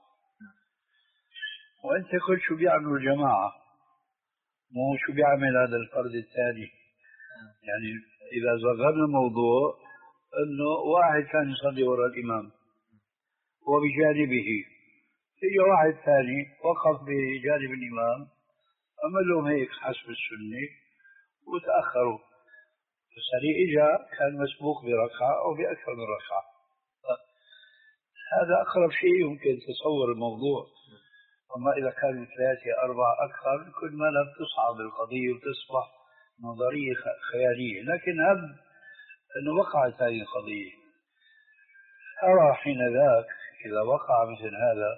وأنت قلت شو بيعملوا الجماعة؟ مو شو بيعمل هذا الفرد الثاني؟ يعني إذا صغرنا الموضوع أنه واحد كان يصلي وراء الإمام وبجانبه يجي واحد ثاني وقف بجانب الإمام عمل لهم هيك حسب السنة وتأخروا، فسري إجا كان مسبوق بركعة أو بأكثر من ركعة. هذا أقرب شيء يمكن تصور الموضوع. أما إذا كانوا ثلاثة أربعة أكثر كل ما لم تصعب القضية وتصبح نظرية خيالية، لكن هب أنه وقعت هذه القضية. أرى حين ذاك إذا وقع مثل هذا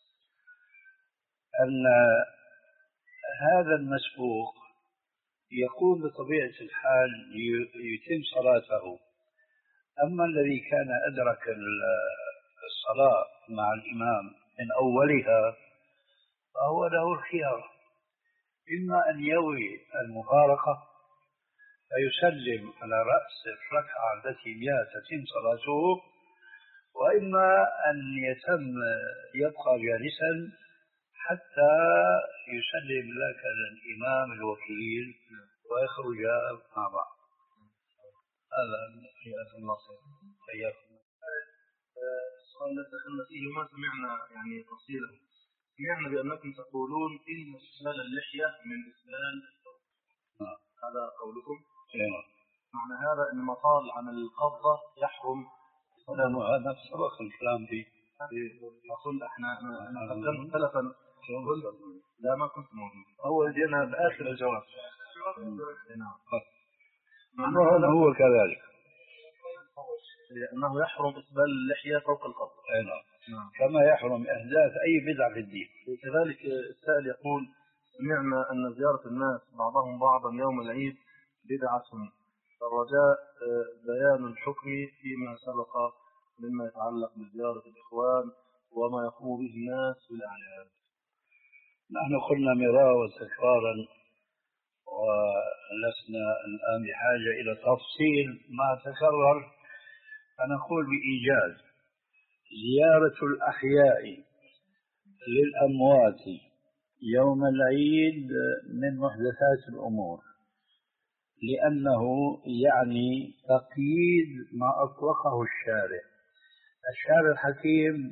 أن هذا المسبوق يقوم بطبيعة الحال يتم صلاته، أما الذي كان أدرك الصلاة مع الإمام من أولها فهو له الخيار، إما أن يوي المفارقة فيسلم على رأس الركعة التي بها تتم صلاته، وإما أن يتم يبقى جالسا حتى يسلم لك الإمام الوكيل ويخرج مع بعض. هذا خيار الناصر. خياركم. السؤال الذي دخلنا فيه ما سمعنا يعني تفصيلا، سمعنا بأنكم تقولون إن إسبال اللحية من إسبال الثوب. هذا قولكم؟ معنى هذا أن مطال عن القبضة يحرم. هذا سبق الكلام فيه. أقول إحنا قدمت ثلاثا. لا ما كنت موجود. أول جينا بآخر الجواب. نعم. معناه هو كذلك. أنه يحرم إسبال اللحية فوق القبضة. نعم. كما يحرم إحداث أي بدعة في الدين. كذلك السائل يقول: سمعنا أن زيارة الناس بعضهم بعضا يوم العيد بدعة، فالرجاء بيان الحكم فيما سبق مما يتعلق بزيارة الإخوان وما يقوم به الناس في الأعياد. نحن قلنا مرارا وتكرارا ولسنا الآن بحاجة إلى تفصيل ما تكرر، فنقول بإيجاز: زيارة الأحياء للأموات يوم العيد من محدثات الأمور، لأنه يعني تقييد ما أطلقه الشارع. الشارع الحكيم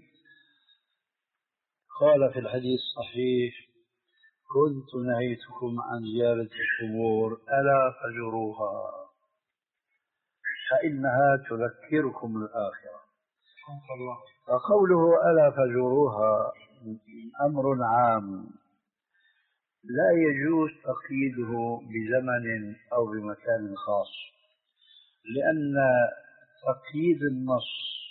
قال في الحديث الصحيح: كنت نهيتكم عن زيارة القبور ألا فزوروها فإنها تذكركم الآخرة. فقوله ألا فزوروها أمر عام لا يجوز تقييده بزمن أو بمكان خاص، لأن تقييد النص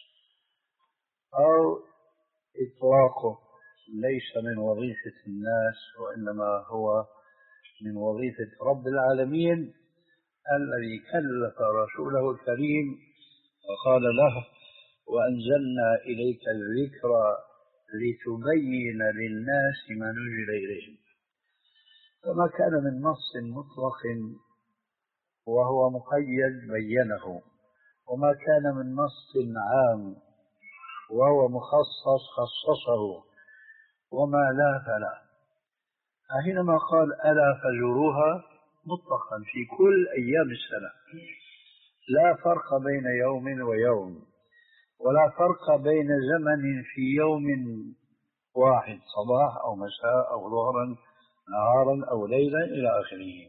أو إطلاقه ليس من وظيفة الناس، وإنما هو من وظيفة رب العالمين الذي كلف رسوله الكريم وقال له: وأنزلنا إليك الذكر لتبين للناس ما نزل إليهم. فما كان من نص مطلق وهو مقيد بينه، وما كان من نص عام وهو مخصص خصصه، وما لا فلا. فحينما قال ألا فزوروها مطلقا في كل أيام السنة، لا فرق بين يوم ويوم، ولا فرق بين زمن في يوم واحد، صباح أو مساء أو ظهرا نهارا أو ليلا إلى آخره.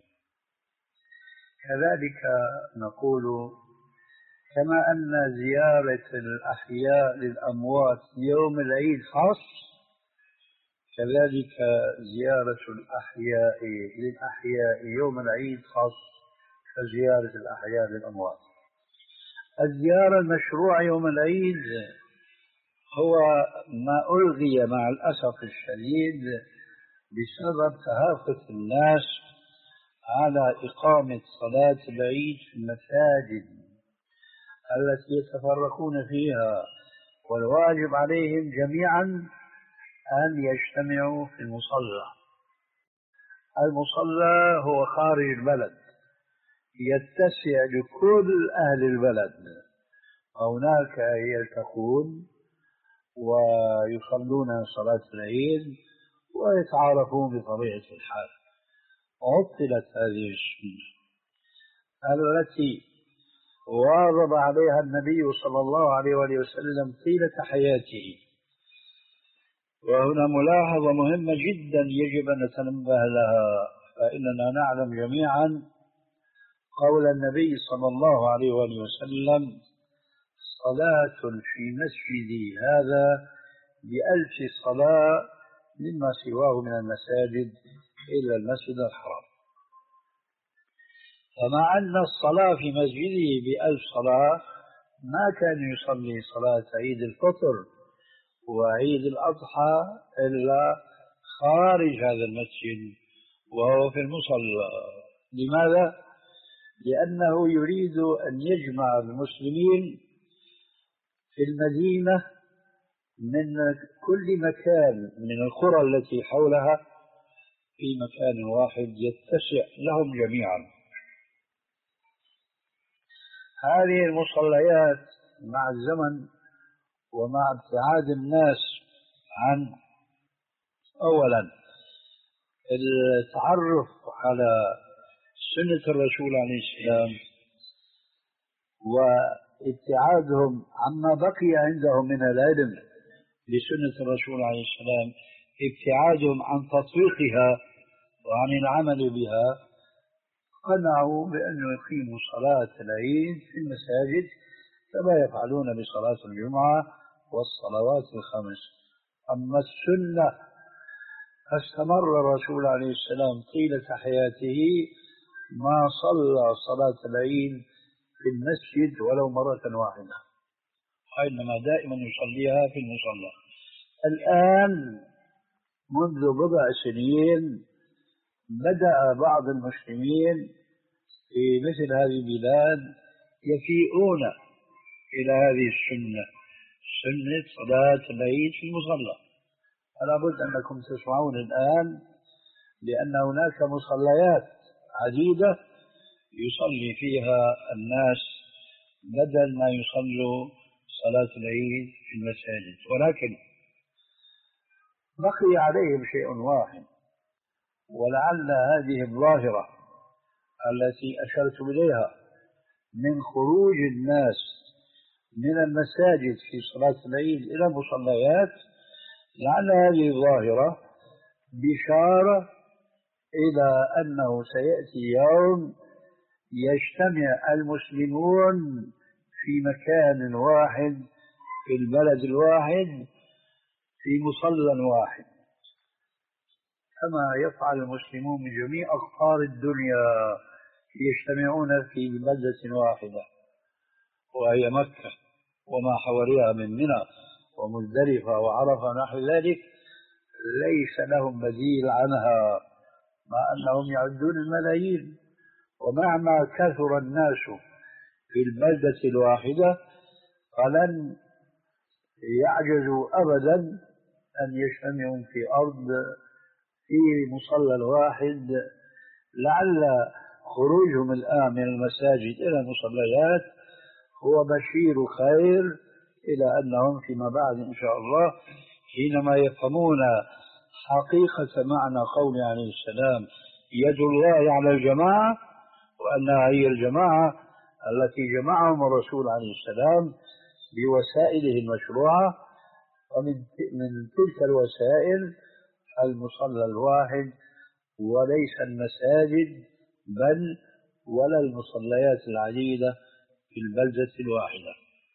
كذلك نقول: كما أن زيارة الأحياء للأموات يوم العيد خاص، كذلك زيارة الأحياء للأحياء يوم العيد خاص كزيارة الأحياء للأموات. الزيارة المشروعة يوم العيد هو ما ألغي مع الأسف الشديد بسبب تهافت الناس على إقامة صلاة العيد في المساجد التي يتفرقون فيها، والواجب عليهم جميعا أن يجتمعوا في المصلى. المصلى هو خارج البلد يتسع لكل أهل البلد، هناك يلتقون ويصلون صلاة العيد ويتعارفون بطبيعة الحال. عطلت هذه السنة التي واظب عليها النبي صلى الله عليه وآله وسلم طيلة حياته. وهنا ملاحظة مهمة جدا يجب أن نتنبه لها، فإننا نعلم جميعا قول النبي صلى الله عليه وآله وسلم: صلاة في مسجدي هذا بألف صلاة مما سواه من المساجد إلا المسجد الحرام. فمع أن الصلاة في مسجده بألف صلاة ما كان يصلي صلاة عيد الفطر وعيد الأضحى إلا خارج هذا المسجد وهو في المصلى. لماذا؟ لأنه يريد أن يجمع المسلمين في المدينة من كل مكان من القرى التي حولها في مكان واحد يتسع لهم جميعا. هذه المصليات مع الزمن ومع ابتعاد الناس عن أولا التعرف على سنة الرسول عليه السلام وابتعادهم عما بقي عندهم من العلم لسنة الرسول عليه السلام، ابتعادهم عن تطبيقها وعن العمل بها، قنعوا بأنه يقيموا صلاة العيد في المساجد كما يفعلون بصلاة الجمعة والصلوات الخمس. أما السنة فاستمر الرسول عليه السلام طيلة حياته ما صلى صلاة العيد في المسجد ولو مرة واحدة، وإنما دائما يصليها في المصلى. الآن منذ بضع سنين بدأ بعض المسلمين في مثل هذه البلاد يفيئون إلى هذه السنة، سنة صلاة العيد في المصلى. فلا بد أنكم تسمعون الآن لأن هناك مصليات عديدة يصلي فيها الناس بدل ما يصلوا صلاة العيد في المساجد، ولكن بقي عليهم شيء واحد، ولعل هذه الظاهرة التي أشرت إليها من خروج الناس من المساجد في صلاة العيد إلى المصليات، لعل هذه الظاهرة بشارة إلى أنه سيأتي يوم يجتمع المسلمون في مكان واحد في البلد الواحد في مصلى واحد، كما يفعل المسلمون من جميع أقطار الدنيا يجتمعون في بلدة واحدة وهي مكة وما حواليها من منى ومزدلفة وعرفة ونحو ذلك، ليس لهم بديل عنها مع أنهم يعدون الملايين. ومهما كثر الناس في البلدة الواحدة فلن يعجزوا أبدا أن يجتمعوا في أرض في مصلى واحد. لعل خروجهم الآن من المساجد إلى المصليات هو بشير خير إلى أنهم فيما بعد إن شاء الله حينما يفهمون حقيقة معنى قوله عليه السلام يد الله على الجماعة، وأنها هي الجماعة التي جمعهم الرسول عليه السلام بوسائله المشروعة، ومن من تلك الوسائل المصلى الواحد وليس المساجد بل ولا المصليات العديدة في البلدة الواحدة.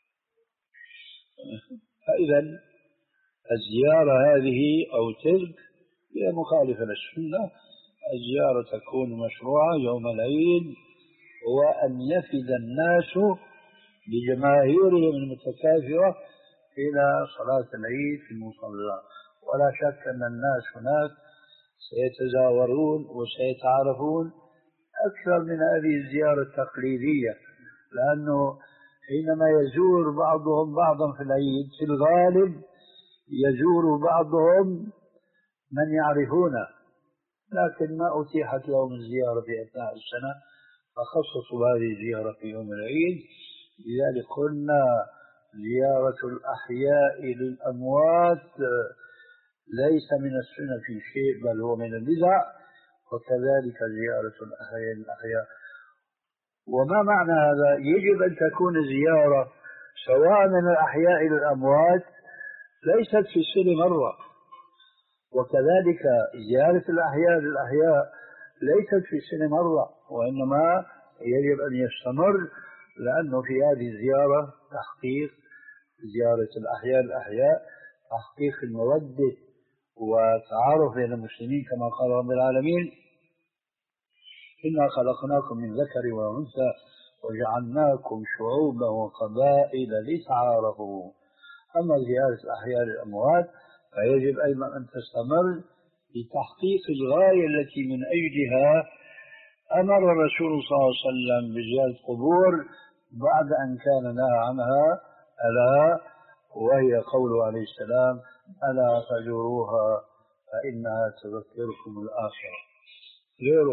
فإذا الزيارة هذه أو تلك هي مخالفة للسنة. الزيارة تكون مشروعة يوم العيد وأن يفد الناس بجماهيرهم المتكاثرة إلى صلاة العيد في المصلى. ولا شك أن الناس هناك سيتزاورون وسيتعارفون أكثر من هذه الزيارة التقليدية، لأنه حينما يزور بعضهم بعضا في العيد في الغالب يزور بعضهم من يعرفونه، لكن ما أتيحت لهم الزيارة في أثناء السنة فخصصوا هذه الزيارة في يوم العيد. لذلك قلنا زيارة الأحياء للأموات ليس من السنة في شيء بل هو من البدع، وكذلك زيارة الأحياء للأحياء. وما معنى هذا؟ يجب أن تكون الزيارة سواء من الأحياء للأموات ليست في السنة مرة، وكذلك زيارة الأحياء للأحياء ليست في السنة مرة، وإنما يجب أن يستمر، لأنه في هذه الزيارة تحقيق زيارة الأحياء للأحياء تحقيق المودة وتعارف بين المسلمين كما قال رب العالمين إنا خلقناكم من ذكر وأنثى وجعلناكم شعوبا وقبائل لتعارفوا. أما زيارة الأحياء للأموات فيجب أيضا أن تستمر لتحقيق الغاية التي من أجلها أمر الرسول صلى الله عليه وسلم بزيارة القبور بعد أن كان نهى عنها، ألا وهي قوله عليه السلام ألا فزوروها فإنها تذكركم الآخرة. غيره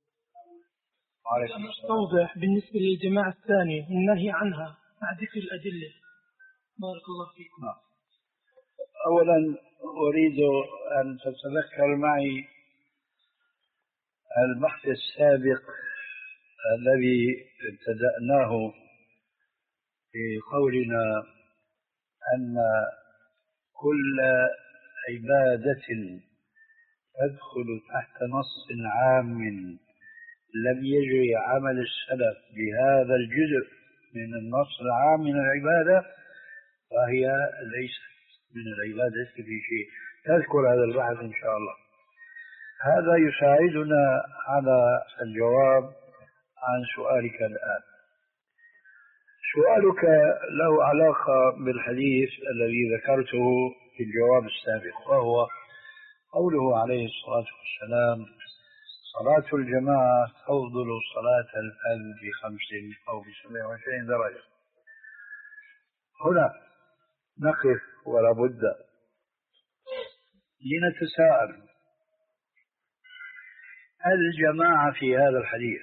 أستوضح بالنسبة للجماعة الثانية النهي عنها مع ذكر الأدلة. بارك الله فيكم. أولا أريد أن تتذكر معي البحث السابق الذي ابتدأناه في قولنا أن كل عبادة تدخل تحت نص عام لم يجري عمل السلف بهذا الجزء من النص العام من العبادة فهي ليست من العبادة في شيء. تذكر هذا البحث إن شاء الله. هذا يساعدنا على الجواب عن سؤالك الآن. سؤالك له علاقة بالحديث الذي ذكرته في الجواب السابق، وهو قوله عليه الصلاة والسلام: صلاة الجماعة تفضل صلاة الفرد بخمس أو بسبع وعشرين درجة. هنا نقف ولا بد لنتساءل: الجماعة في هذا الحديث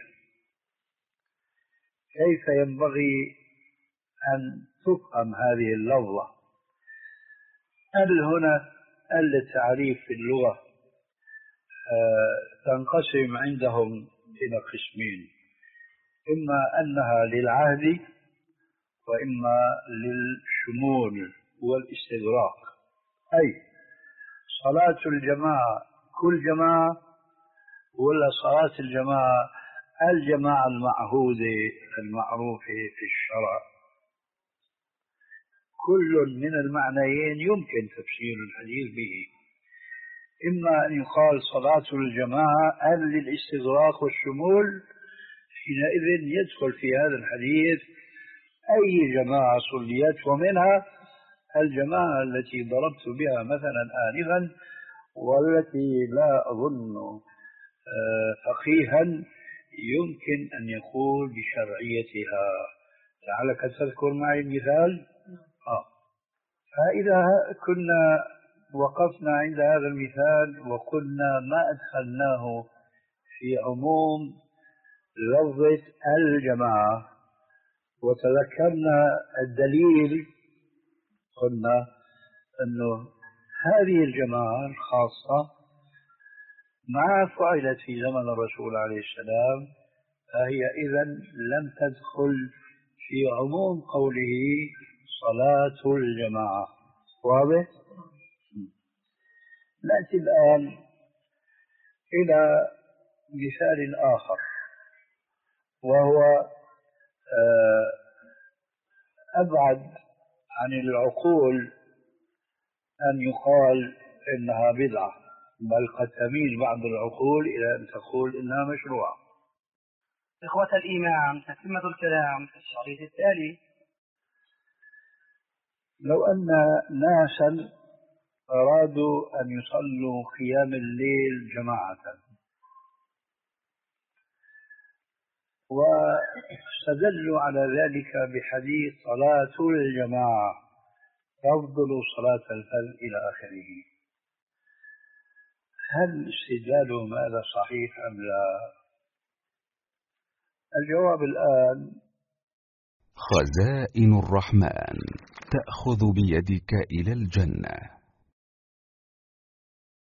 كيف ينبغي أن تفهم هذه اللفظة؟ هل هنا التعريف في اللغة تنقسم عندهم إلى قسمين: إما أنها للعهد وإما للشمول والاستغراق، أي صلاة الجماعة كل جماعة، ولا صلاة الجماعة الجماعة المعهودة المعروفة في الشرع. كل من المعنيين يمكن تفسير الحديث به. إما أن يقال صلاة الجماعة للاستغراق والشمول، حينئذ يدخل في هذا الحديث أي جماعة صليت، ومنها الجماعة التي ضربت بها مثلا آنفا، والتي لا أظن فقيها يمكن أن يقول بشرعيتها. لعلك تذكر معي مثال. آه. فإذا كنا وقفنا عند هذا المثال وقلنا ما أدخلناه في عموم لفظة الجماعة وتذكرنا الدليل، قلنا أنه هذه الجماعة الخاصة ما فعلت في زمن الرسول عليه السلام، فهي إذن لم تدخل في عموم قوله صلاة الجماعة. واضح؟ نأتي الآن إلى مثال آخر، وهو أبعد عن العقول أن يقال إنها بدعة، بل قد تميل بعض العقول إلى أن تقول إنها مشروعة. إخوة الإيمان، تتمة الكلام في الشريط التالي. لو أن ناسا أرادوا أن يصلوا قيام الليل جماعة واستدلوا على ذلك بحديث صلاة الجماعة تفضل صلاة الفرد إلى آخره، هل استدلالهم هذا صحيح أم لا؟ الجواب الآن: خزائن الرحمن تأخذ بيدك إلى الجنة.